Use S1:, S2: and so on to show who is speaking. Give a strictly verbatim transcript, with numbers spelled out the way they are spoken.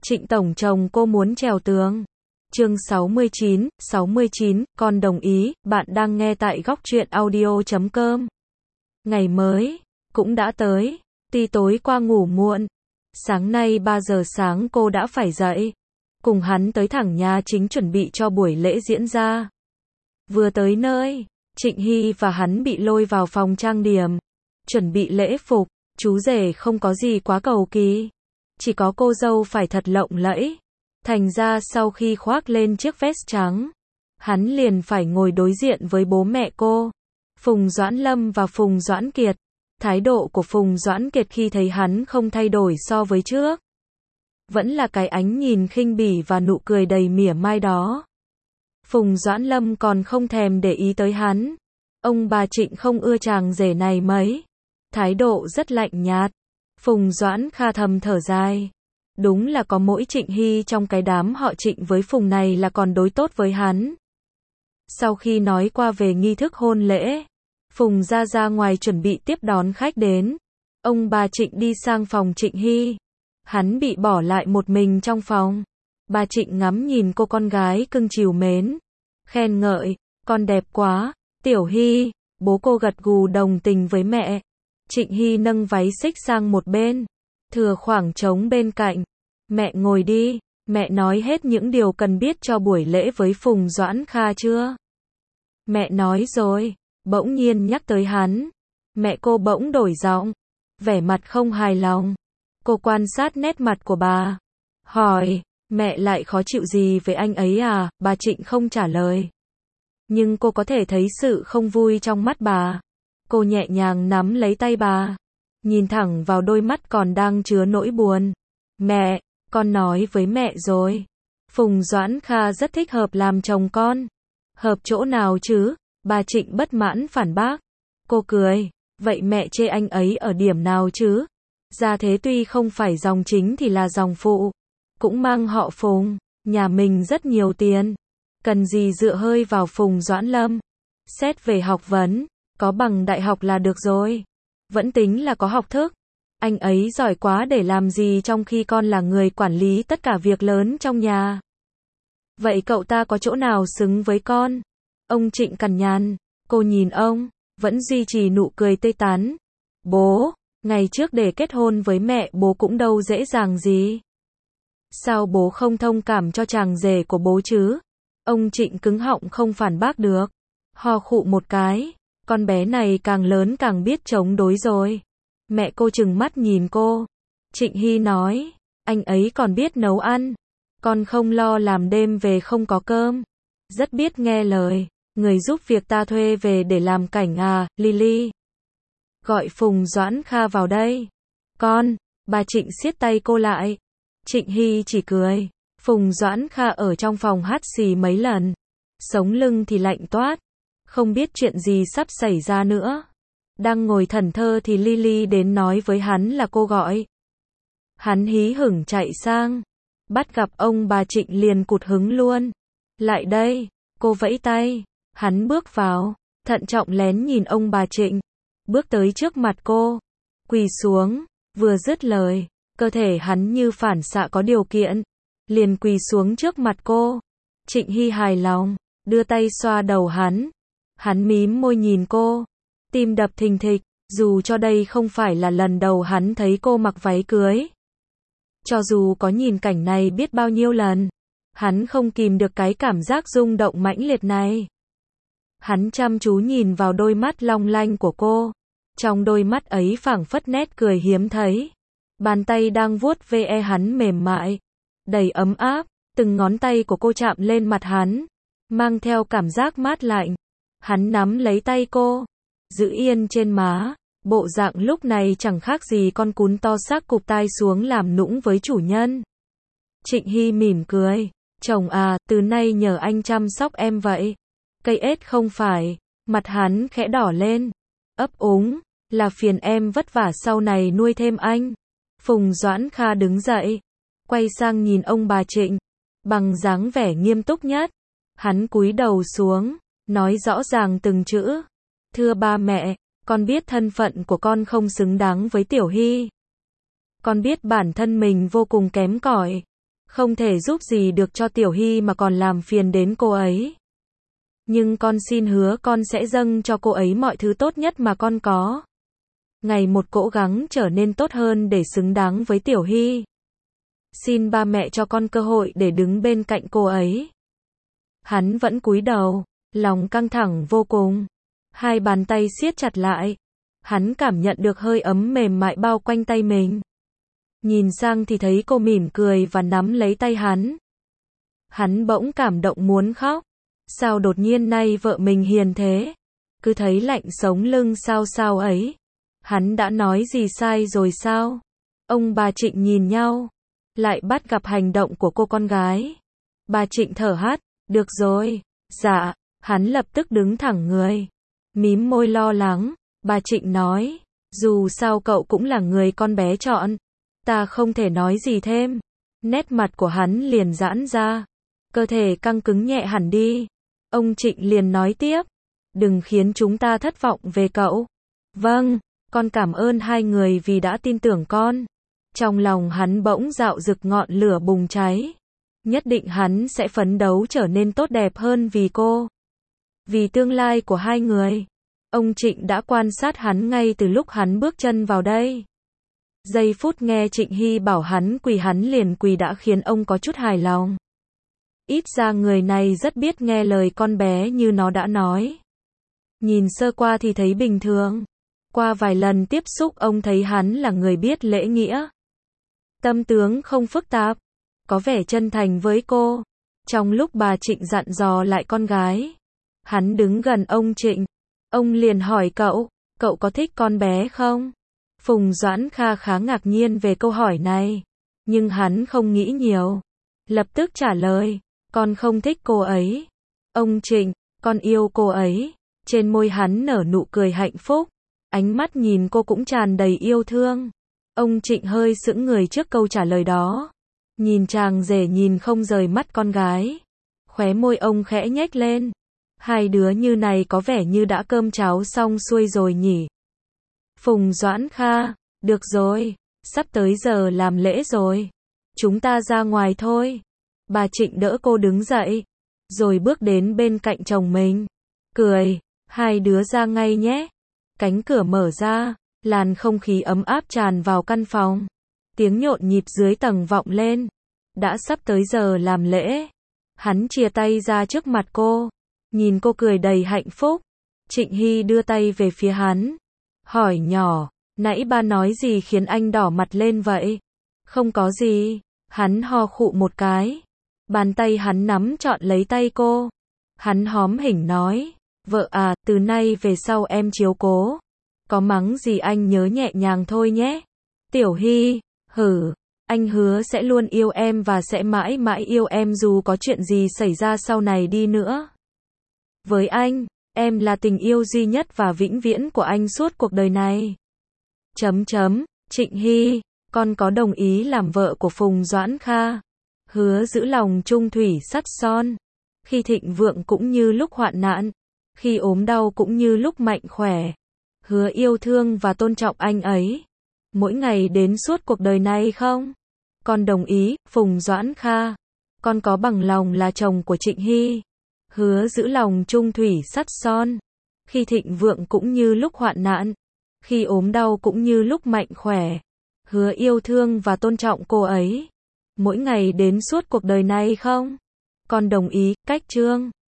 S1: Trịnh tổng chồng cô muốn trèo tường. Chương sáu mươi chín, sáu mươi chín, con đồng ý, bạn đang nghe tại góc truyện audio chấm com. Ngày mới cũng đã tới, tuy tối qua ngủ muộn. Sáng nay ba giờ sáng cô đã phải dậy, cùng hắn tới thẳng nhà chính chuẩn bị cho buổi lễ diễn ra. Vừa tới nơi, Trịnh Hy và hắn bị lôi vào phòng trang điểm, chuẩn bị lễ phục. Chú rể không có gì quá cầu kỳ, chỉ có cô dâu phải thật lộng lẫy. Thành ra sau khi khoác lên chiếc vest trắng, hắn liền phải ngồi đối diện với bố mẹ cô, Phùng Doãn Lâm và Phùng Doãn Kiệt. Thái độ của Phùng Doãn Kiệt khi thấy hắn không thay đổi so với trước, vẫn là cái ánh nhìn khinh bỉ và nụ cười đầy mỉa mai đó. Phùng Doãn Lâm còn không thèm để ý tới hắn. Ông bà Trịnh không ưa chàng rể này mấy, thái độ rất lạnh nhạt. Phùng Doãn Kha thầm thở dài. Đúng là có mỗi Trịnh Hy trong cái đám họ Trịnh với Phùng này là còn đối tốt với hắn. Sau khi nói qua về nghi thức hôn lễ, Phùng ra ra ngoài chuẩn bị tiếp đón khách đến. Ông bà Trịnh đi sang phòng Trịnh Hy. Hắn bị bỏ lại một mình trong phòng. Bà Trịnh ngắm nhìn cô con gái cưng chiều mến, khen ngợi, con đẹp quá, Tiểu Hy. Bố cô gật gù đồng tình với mẹ. Trịnh Hy nâng váy xích sang một bên, thừa khoảng trống bên cạnh. Mẹ ngồi đi, mẹ nói hết những điều cần biết cho buổi lễ với Phùng Doãn Kha chưa? Mẹ nói rồi. Bỗng nhiên nhắc tới hắn, mẹ cô bỗng đổi giọng, vẻ mặt không hài lòng. Cô quan sát nét mặt của bà, hỏi, mẹ lại khó chịu gì với anh ấy à? Bà Trịnh không trả lời, nhưng cô có thể thấy sự không vui trong mắt bà. Cô nhẹ nhàng nắm lấy tay bà, nhìn thẳng vào đôi mắt còn đang chứa nỗi buồn. Mẹ, con nói với mẹ rồi, Phùng Doãn Kha rất thích hợp làm chồng con. Hợp chỗ nào chứ? Bà Trịnh bất mãn phản bác. Cô cười, vậy mẹ chê anh ấy ở điểm nào chứ? Gia thế tuy không phải dòng chính thì là dòng phụ, cũng mang họ Phùng, nhà mình rất nhiều tiền, cần gì dựa hơi vào Phùng Doãn Lâm. Xét về học vấn, có bằng đại học là được rồi, vẫn tính là có học thức. Anh ấy giỏi quá để làm gì trong khi con là người quản lý tất cả việc lớn trong nhà. Vậy cậu ta có chỗ nào xứng với con? Ông Trịnh cằn nhằn. Cô nhìn ông, vẫn duy trì nụ cười tươi tắn. Bố, ngày trước để kết hôn với mẹ bố cũng đâu dễ dàng gì. Sao bố không thông cảm cho chàng rể của bố chứ? Ông Trịnh cứng họng không phản bác được. Ho khụ một cái. Con bé này càng lớn càng biết chống đối rồi. Mẹ cô trừng mắt nhìn cô. Trịnh Hy nói, anh ấy còn biết nấu ăn. Con không lo làm đêm về không có cơm. Rất biết nghe lời. Người giúp việc ta thuê về để làm cảnh à, Lily. Gọi Phùng Doãn Kha vào đây. Con, bà Trịnh siết tay cô lại. Trịnh Hy chỉ cười. Phùng Doãn Kha ở trong phòng hắt xì mấy lần. Sống lưng thì lạnh toát. Không biết chuyện gì sắp xảy ra nữa. Đang ngồi thẫn thờ thì Lily đến nói với hắn là cô gọi. Hắn hí hửng chạy sang. Bắt gặp ông bà Trịnh liền cụt hứng luôn. Lại đây, cô vẫy tay. Hắn bước vào, thận trọng lén nhìn ông bà Trịnh. Bước tới trước mặt cô. Quỳ xuống, vừa dứt lời, cơ thể hắn như phản xạ có điều kiện. Liền quỳ xuống trước mặt cô. Trịnh Hy hài lòng, đưa tay xoa đầu hắn. Hắn mím môi nhìn cô. Tim đập thình thịch, dù cho đây không phải là lần đầu hắn thấy cô mặc váy cưới. Cho dù có nhìn cảnh này biết bao nhiêu lần, hắn không kìm được cái cảm giác rung động mãnh liệt này. Hắn chăm chú nhìn vào đôi mắt long lanh của cô. Trong đôi mắt ấy phảng phất nét cười hiếm thấy. Bàn tay đang vuốt ve hắn mềm mại, đầy ấm áp. Từng ngón tay của cô chạm lên mặt hắn, mang theo cảm giác mát lạnh. Hắn nắm lấy tay cô, giữ yên trên má. Bộ dạng lúc này chẳng khác gì con cún to xác cụp tai xuống làm nũng với chủ nhân. Trịnh Hy mỉm cười. Chồng à, từ nay nhờ anh chăm sóc em vậy. Cây ết không phải. Mặt hắn khẽ đỏ lên. Ấp úng, là phiền em vất vả sau này nuôi thêm anh. Phùng Doãn Kha đứng dậy, quay sang nhìn ông bà Trịnh, bằng dáng vẻ nghiêm túc nhất. Hắn cúi đầu xuống, nói rõ ràng từng chữ. Thưa ba mẹ, con biết thân phận của con không xứng đáng với Tiểu Hy. Con biết bản thân mình vô cùng kém cỏi. Không thể giúp gì được cho Tiểu Hy mà còn làm phiền đến cô ấy. Nhưng con xin hứa con sẽ dâng cho cô ấy mọi thứ tốt nhất mà con có. Ngày một cố gắng trở nên tốt hơn để xứng đáng với Tiểu Hy. Xin ba mẹ cho con cơ hội để đứng bên cạnh cô ấy. Hắn vẫn cúi đầu, lòng căng thẳng vô cùng. Hai bàn tay siết chặt lại. Hắn cảm nhận được hơi ấm mềm mại bao quanh tay mình. Nhìn sang thì thấy cô mỉm cười và nắm lấy tay hắn. Hắn bỗng cảm động muốn khóc. Sao đột nhiên nay vợ mình hiền thế? Cứ thấy lạnh sống lưng sao sao ấy. Hắn đã nói gì sai rồi sao? Ông bà Trịnh nhìn nhau. Lại bắt gặp hành động của cô con gái. Bà Trịnh thở hắt. Được rồi. Dạ. Hắn lập tức đứng thẳng người. Mím môi lo lắng. Bà Trịnh nói. Dù sao cậu cũng là người con bé chọn. Ta không thể nói gì thêm. Nét mặt của hắn liền giãn ra. Cơ thể căng cứng nhẹ hẳn đi. Ông Trịnh liền nói tiếp. Đừng khiến chúng ta thất vọng về cậu. Vâng, con cảm ơn hai người vì đã tin tưởng con. Trong lòng hắn bỗng dạo rực ngọn lửa bùng cháy. Nhất định hắn sẽ phấn đấu trở nên tốt đẹp hơn vì cô. Vì tương lai của hai người. Ông Trịnh đã quan sát hắn ngay từ lúc hắn bước chân vào đây. Giây phút nghe Trịnh Hy bảo hắn quỳ hắn liền quỳ đã khiến ông có chút hài lòng. Ít ra người này rất biết nghe lời con bé như nó đã nói. Nhìn sơ qua thì thấy bình thường. Qua vài lần tiếp xúc ông thấy hắn là người biết lễ nghĩa. Tâm tướng không phức tạp. Có vẻ chân thành với cô. Trong lúc bà Trịnh dặn dò lại con gái. Hắn đứng gần ông Trịnh. Ông liền hỏi cậu, cậu có thích con bé không? Phùng Doãn Kha khá ngạc nhiên về câu hỏi này. Nhưng hắn không nghĩ nhiều. Lập tức trả lời, con không thích cô ấy. Ông Trịnh, con yêu cô ấy. Trên môi hắn nở nụ cười hạnh phúc. Ánh mắt nhìn cô cũng tràn đầy yêu thương. Ông Trịnh hơi sững người trước câu trả lời đó. Nhìn chàng rể nhìn không rời mắt con gái. Khóe môi ông khẽ nhếch lên. Hai đứa như này có vẻ như đã cơm cháo xong xuôi rồi nhỉ. Phùng Doãn Kha, được rồi, sắp tới giờ làm lễ rồi. Chúng ta ra ngoài thôi. Bà Trịnh đỡ cô đứng dậy. Rồi bước đến bên cạnh chồng mình. Cười, hai đứa ra ngay nhé. Cánh cửa mở ra, làn không khí ấm áp tràn vào căn phòng. Tiếng nhộn nhịp dưới tầng vọng lên. Đã sắp tới giờ làm lễ. Hắn chia tay ra trước mặt cô. Nhìn cô cười đầy hạnh phúc. Trịnh Hy đưa tay về phía hắn. Hỏi nhỏ, nãy ba nói gì khiến anh đỏ mặt lên vậy? Không có gì. Hắn ho khụ một cái. Bàn tay hắn nắm trọn lấy tay cô. Hắn hóm hỉnh nói. Vợ à, từ nay về sau em chiếu cố. Có mắng gì anh nhớ nhẹ nhàng thôi nhé. Tiểu Hy, hử. Anh hứa sẽ luôn yêu em và sẽ mãi mãi yêu em dù có chuyện gì xảy ra sau này đi nữa. Với anh, em là tình yêu duy nhất và vĩnh viễn của anh suốt cuộc đời này. Chấm chấm, Trịnh Hy, con có đồng ý làm vợ của Phùng Doãn Kha. Hứa giữ lòng trung thủy sắt son. Khi thịnh vượng cũng như lúc hoạn nạn. Khi ốm đau cũng như lúc mạnh khỏe. Hứa yêu thương và tôn trọng anh ấy. Mỗi ngày đến suốt cuộc đời này không? Con đồng ý, Phùng Doãn Kha. Con có bằng lòng là chồng của Trịnh Hy. Hứa giữ lòng trung thủy sắt son. Khi thịnh vượng cũng như lúc hoạn nạn. Khi ốm đau cũng như lúc mạnh khỏe. Hứa yêu thương và tôn trọng cô ấy. Mỗi ngày đến suốt cuộc đời này không? Con đồng ý, cách chương.